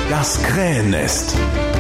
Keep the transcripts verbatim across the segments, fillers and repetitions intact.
Das Krähennest.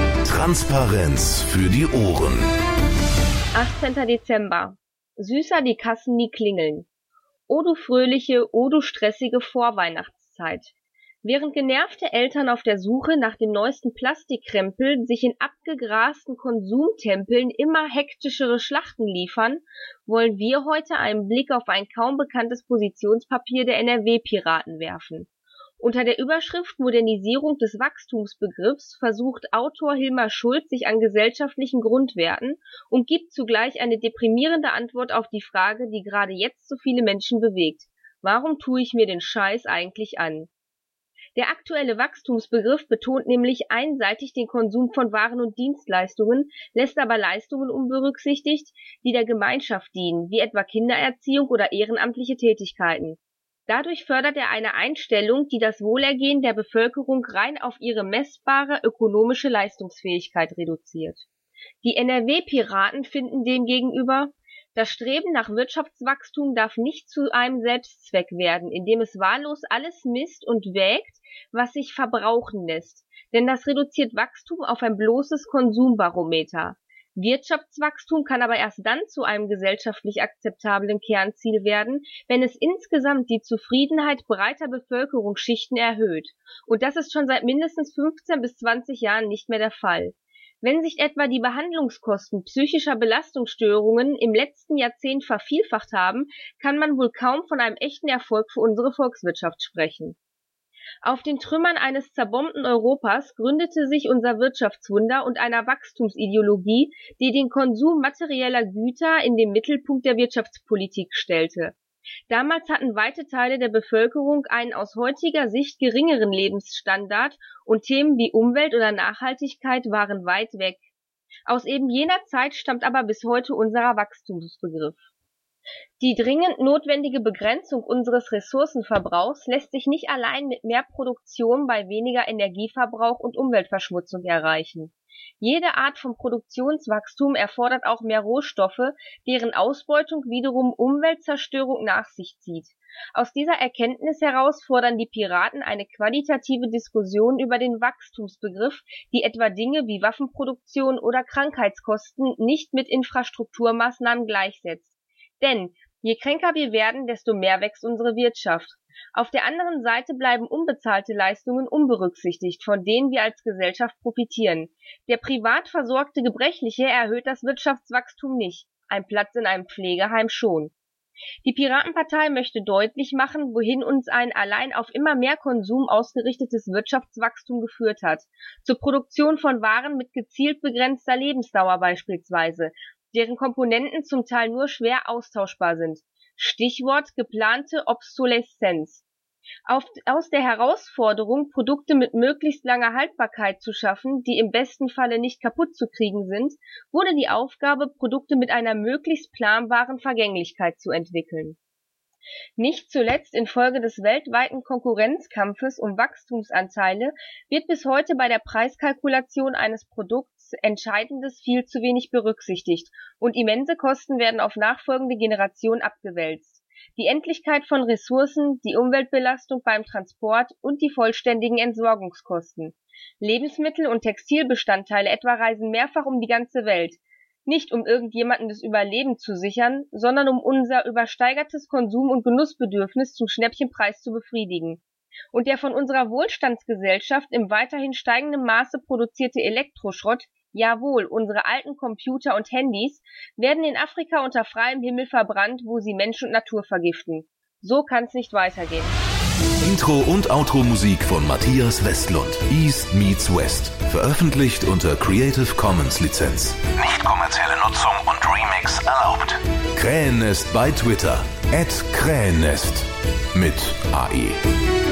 Transparenz für die Ohren. achtzehnter Dezember. Süßer die Kassen nie klingeln. O du fröhliche, o du stressige Vorweihnachtszeit. Während genervte Eltern auf der Suche nach dem neuesten Plastikkrempel sich in abgegrasten Konsumtempeln immer hektischere Schlachten liefern, wollen wir heute einen Blick auf ein kaum bekanntes Positionspapier der N R W-Piraten werfen. Unter der Überschrift Modernisierung des Wachstumsbegriffs versucht Autor Hilmar Schulz sich an gesellschaftlichen Grundwerten und gibt zugleich eine deprimierende Antwort auf die Frage, die gerade jetzt so viele Menschen bewegt. Warum tue ich mir den Scheiß eigentlich an? Der aktuelle Wachstumsbegriff betont nämlich einseitig den Konsum von Waren und Dienstleistungen, lässt aber Leistungen unberücksichtigt, die der Gemeinschaft dienen, wie etwa Kindererziehung oder ehrenamtliche Tätigkeiten. Dadurch fördert er eine Einstellung, die das Wohlergehen der Bevölkerung rein auf ihre messbare ökonomische Leistungsfähigkeit reduziert. Die N R W-Piraten finden demgegenüber: Das Streben nach Wirtschaftswachstum darf nicht zu einem Selbstzweck werden, indem es wahllos alles misst und wägt, was sich verbrauchen lässt, denn das reduziert Wachstum auf ein bloßes Konsumbarometer. Wirtschaftswachstum kann aber erst dann zu einem gesellschaftlich akzeptablen Kernziel werden, wenn es insgesamt die Zufriedenheit breiter Bevölkerungsschichten erhöht. Und das ist schon seit mindestens fünfzehn bis zwanzig Jahren nicht mehr der Fall. Wenn sich etwa die Behandlungskosten psychischer Belastungsstörungen im letzten Jahrzehnt vervielfacht haben, kann man wohl kaum von einem echten Erfolg für unsere Volkswirtschaft sprechen. Auf den Trümmern eines zerbombten Europas gründete sich unser Wirtschaftswunder und einer Wachstumsideologie, die den Konsum materieller Güter in den Mittelpunkt der Wirtschaftspolitik stellte. Damals hatten weite Teile der Bevölkerung einen aus heutiger Sicht geringeren Lebensstandard und Themen wie Umwelt oder Nachhaltigkeit waren weit weg. Aus eben jener Zeit stammt aber bis heute unser Wachstumsbegriff. Die dringend notwendige Begrenzung unseres Ressourcenverbrauchs lässt sich nicht allein mit mehr Produktion bei weniger Energieverbrauch und Umweltverschmutzung erreichen. Jede Art von Produktionswachstum erfordert auch mehr Rohstoffe, deren Ausbeutung wiederum Umweltzerstörung nach sich zieht. Aus dieser Erkenntnis heraus fordern die Piraten eine qualitative Diskussion über den Wachstumsbegriff, die etwa Dinge wie Waffenproduktion oder Krankheitskosten nicht mit Infrastrukturmaßnahmen gleichsetzt. Denn je kränker wir werden, desto mehr wächst unsere Wirtschaft. Auf der anderen Seite bleiben unbezahlte Leistungen unberücksichtigt, von denen wir als Gesellschaft profitieren. Der privat versorgte Gebrechliche erhöht das Wirtschaftswachstum nicht, ein Platz in einem Pflegeheim schon. Die Piratenpartei möchte deutlich machen, wohin uns ein allein auf immer mehr Konsum ausgerichtetes Wirtschaftswachstum geführt hat. Zur Produktion von Waren mit gezielt begrenzter Lebensdauer beispielsweise, deren Komponenten zum Teil nur schwer austauschbar sind. Stichwort geplante Obsoleszenz. Auf, aus der Herausforderung, Produkte mit möglichst langer Haltbarkeit zu schaffen, die im besten Falle nicht kaputt zu kriegen sind, wurde die Aufgabe, Produkte mit einer möglichst planbaren Vergänglichkeit zu entwickeln. Nicht zuletzt infolge des weltweiten Konkurrenzkampfes um Wachstumsanteile wird bis heute bei der Preiskalkulation eines Produkts Entscheidendes viel zu wenig berücksichtigt und immense Kosten werden auf nachfolgende Generationen abgewälzt. Die Endlichkeit von Ressourcen, die Umweltbelastung beim Transport und die vollständigen Entsorgungskosten. Lebensmittel- und Textilbestandteile etwa reisen mehrfach um die ganze Welt. Nicht um irgendjemandem das Überleben zu sichern, sondern um unser übersteigertes Konsum- und Genussbedürfnis zum Schnäppchenpreis zu befriedigen. Und der von unserer Wohlstandsgesellschaft im weiterhin steigenden Maße produzierte Elektroschrott, jawohl, unsere alten Computer und Handys, werden in Afrika unter freiem Himmel verbrannt, wo sie Mensch und Natur vergiften. So kann's nicht weitergehen. Intro und Outro-Musik von Matthias Westlund. East meets West. Veröffentlicht unter Creative Commons Lizenz. Nicht kommerzielle Nutzung und Remix erlaubt. Krähennest bei Twitter. at Krähennest. Mit A E.